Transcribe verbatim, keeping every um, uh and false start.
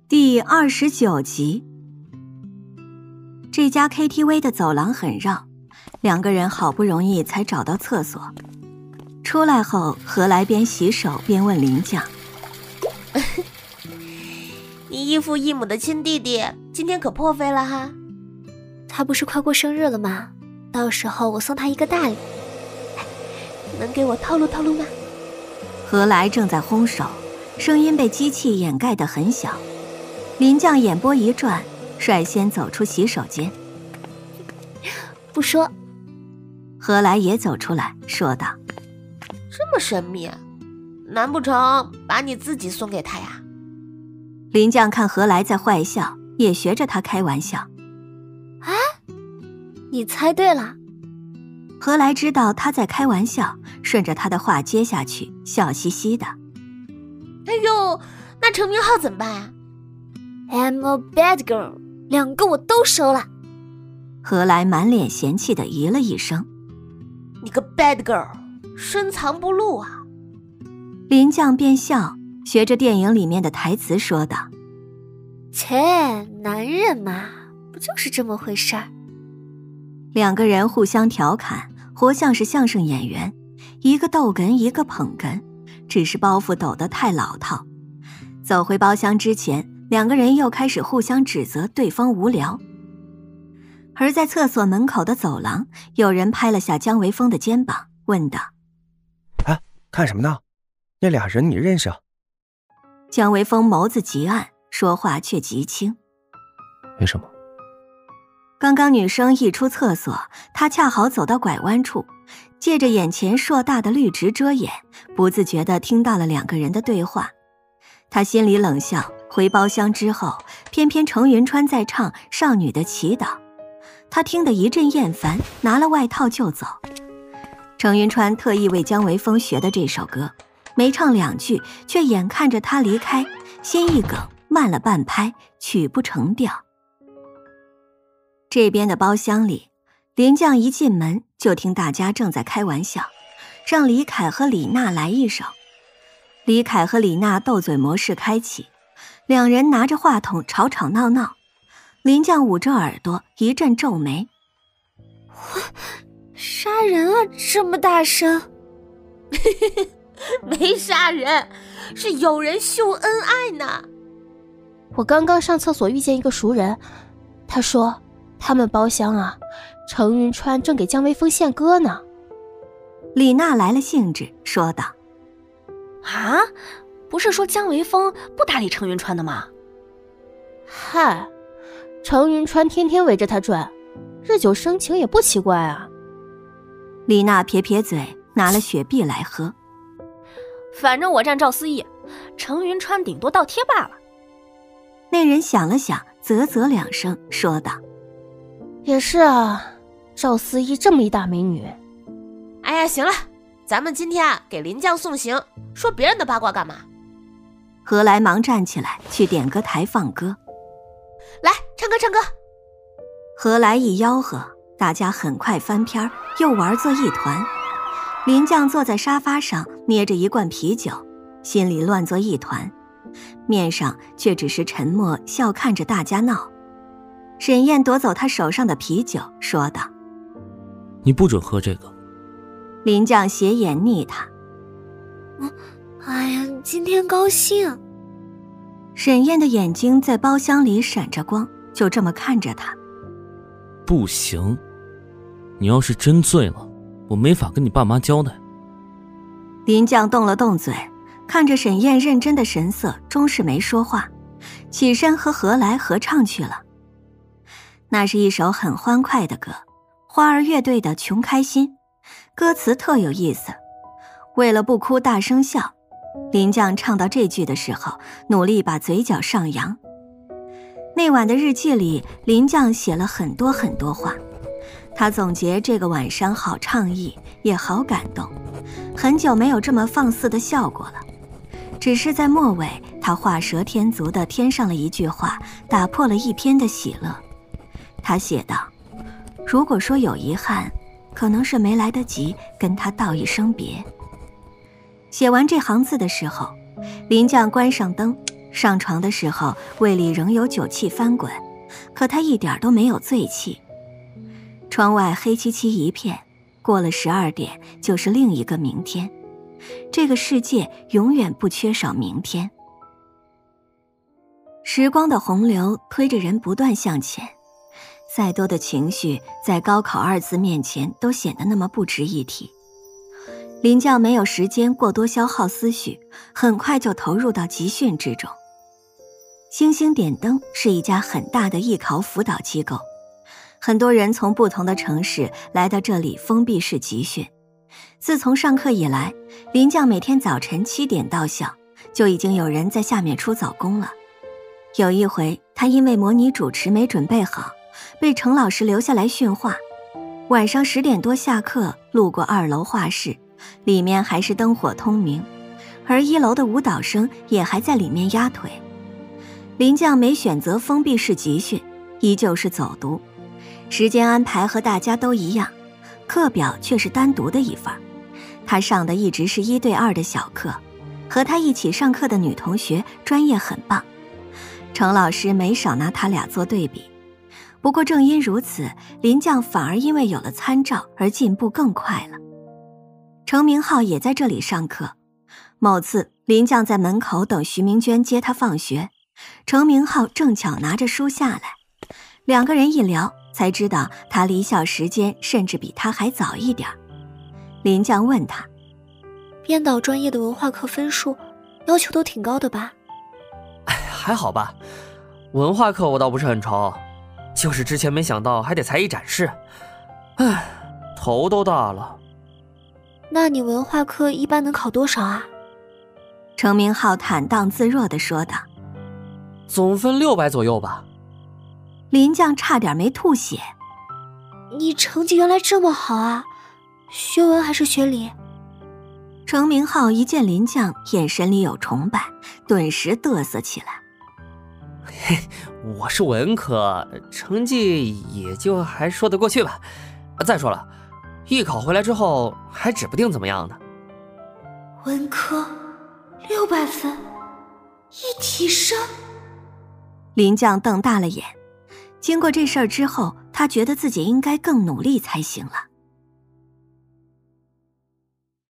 第二十九集。这家 K T V 的走廊很绕，两个人好不容易才找到厕所。出来后，何来边洗手边问林酱：“ 你异父异母的亲弟弟今天可破费了哈？ 他不是快过生日了吗？到时候我送他一个大礼。 能给我透露透露吗？” 何来正在烘手，声音被机器掩盖得很小。林酱眼波一转，率先走出洗手间。 不说。 何来也走出来说道：“ 这么神秘，难不成把你自己送给他呀？” 林酱看何来在坏笑，也学着他开玩笑：“ 啊，你猜对了。” 何来知道他在开玩笑，顺着他的话接下去，笑嘻嘻的：“ 哎呦，那程明浩怎么办啊？” I'm a bad girl， 两个我都收了。 何来满脸嫌弃地咦了一声：“ 你个 bad girl， 深藏不露啊！” 林酱便笑，学着电影里面的台词说道：“ 切，男人嘛，不就是这么回事儿？” 两个人互相调侃，活像是相声演员，一个逗哏一个捧哏，只是包袱抖得太老套。走回包厢之前，两个人又开始互相指责对方无聊。而在厕所门口的走廊，有人拍了下姜维峰的肩膀，问道：“ 哎，看什么呢？那俩人你认识啊？” 姜维峰眸子极暗，说话却极轻：“ 没什么。” 刚刚女生一出厕所，他恰好走到拐弯处，借着眼前硕大的绿植遮掩，不自觉地听到了两个人的对话。他心里冷笑，回包厢之后，偏偏程云川在唱《少女的祈祷》，他听得一阵厌烦，拿了外套就走。程云川特意为姜维峰学的这首歌，没唱两句，却眼看着他离开，先一梗，慢了半拍，曲不成调。这边的包厢里，林酱一进门就听大家正在开玩笑，让李凯和李娜来一首。李凯和李娜斗嘴模式开启，两人拿着话筒吵吵闹闹。林酱捂着耳朵一阵皱眉：“ 杀人啊，这么大声！” 没杀人，是有人秀恩爱呢。 我刚刚上厕所遇见一个熟人，他说他们包厢啊，程云川正给姜维峰献歌呢。 李娜来了兴致，说道：“ 啊，不是说姜维峰不搭理程云川的吗？” 嗨，程云川天天围着他转，日久生情也不奇怪啊。 李娜撇撇嘴，拿了雪碧来喝。 反正我站赵思义，程云川顶多倒贴罢了。 那人想了想，啧啧两声，说道：“ 也是啊，赵思义这么一大美女。” 哎呀，行了，咱们今天啊给林酱送行，说别人的八卦干嘛？ 何来忙站起来去点歌台放歌。 来，唱歌唱歌。 何来一吆喝，大家很快翻篇，又玩作一团。林酱坐在沙发上，捏着一罐啤酒，心里乱作一团，面上却只是沉默笑看着大家闹。沈燕夺走他手上的啤酒，说道：“ 你不准喝这个。” 林酱斜眼睨他：“ 嗯，哎呀，今天高兴。” 沈燕的眼睛在包厢里闪着光，就这么看着他。 “不行，你要是真醉了，我没法跟你爸妈交代。” 林酱动了动嘴，看着沈燕认真的神色，终是没说话，起身和何来合唱去了。那是一首很欢快的歌，花儿乐队的《穷开心》，歌词特有意思。为了不哭大声笑，林酱唱到这句的时候，努力把嘴角上扬。那晚的日记里，林酱写了很多很多话，他总结这个晚上好倡议，也好感动，很久没有这么放肆的笑过了。只是在末尾，他画蛇添足地添上了一句话，打破了一篇的喜乐。他写道：“如果说有遗憾，可能是没来得及跟他道一声别。”写完这行字的时候，林酱关上灯， 上床的时候胃里仍有酒气翻滚，可他一点都没有醉气。窗外黑漆漆一片，过了十二点就是另一个明天。这个世界永远不缺少明天。时光的洪流推着人不断向前，再多的情绪在高考二字面前都显得那么不值一提。林将没有时间过多消耗思绪，很快就投入到集训之中。星星点灯是一家很大的艺考辅导机构，很多人从不同的城市来到这里封闭式集训。自从上课以来，林将每天早晨七点到校，就已经有人在下面出早功了。有一回，他因为模拟主持没准备好，被程老师留下来训话。晚上十点多下课，路过二楼画室，里面还是灯火通明，而一楼的舞蹈生也还在里面压腿。林将没选择封闭式集训，依旧是走读，时间安排和大家都一样，课表却是单独的一份。他上的一直是一对二的小课，和他一起上课的女同学专业很棒，程老师没少拿他俩做对比。不过正因如此，林将反而因为有了参照而进步更快了。程明浩也在这里上课。某次林将在门口等徐明娟接他放学，程明浩正巧拿着书下来，两个人一聊才知道他离校时间甚至比他还早一点。林将问他， 编导专业的文化课分数要求都挺高的吧？ 哎，还好吧，文化课我倒不是很愁，就是之前没想到还得才艺展示，唉，头都大了。 那你文化课一般能考多少啊？ 程明浩坦荡自若地说道， 总分六百左右吧。 林将差点没吐血。 你成绩原来这么好啊，学文还是学理？ 程明浩一见林将，眼神里有崇拜，顿时嘚瑟起来。 嘿，我是文科，成绩也就还说得过去吧。再说了，艺考回来之后还指不定怎么样呢。 文科六百分，一体生。 林将瞪大了眼，经过这事儿之后，他觉得自己应该更努力才行了。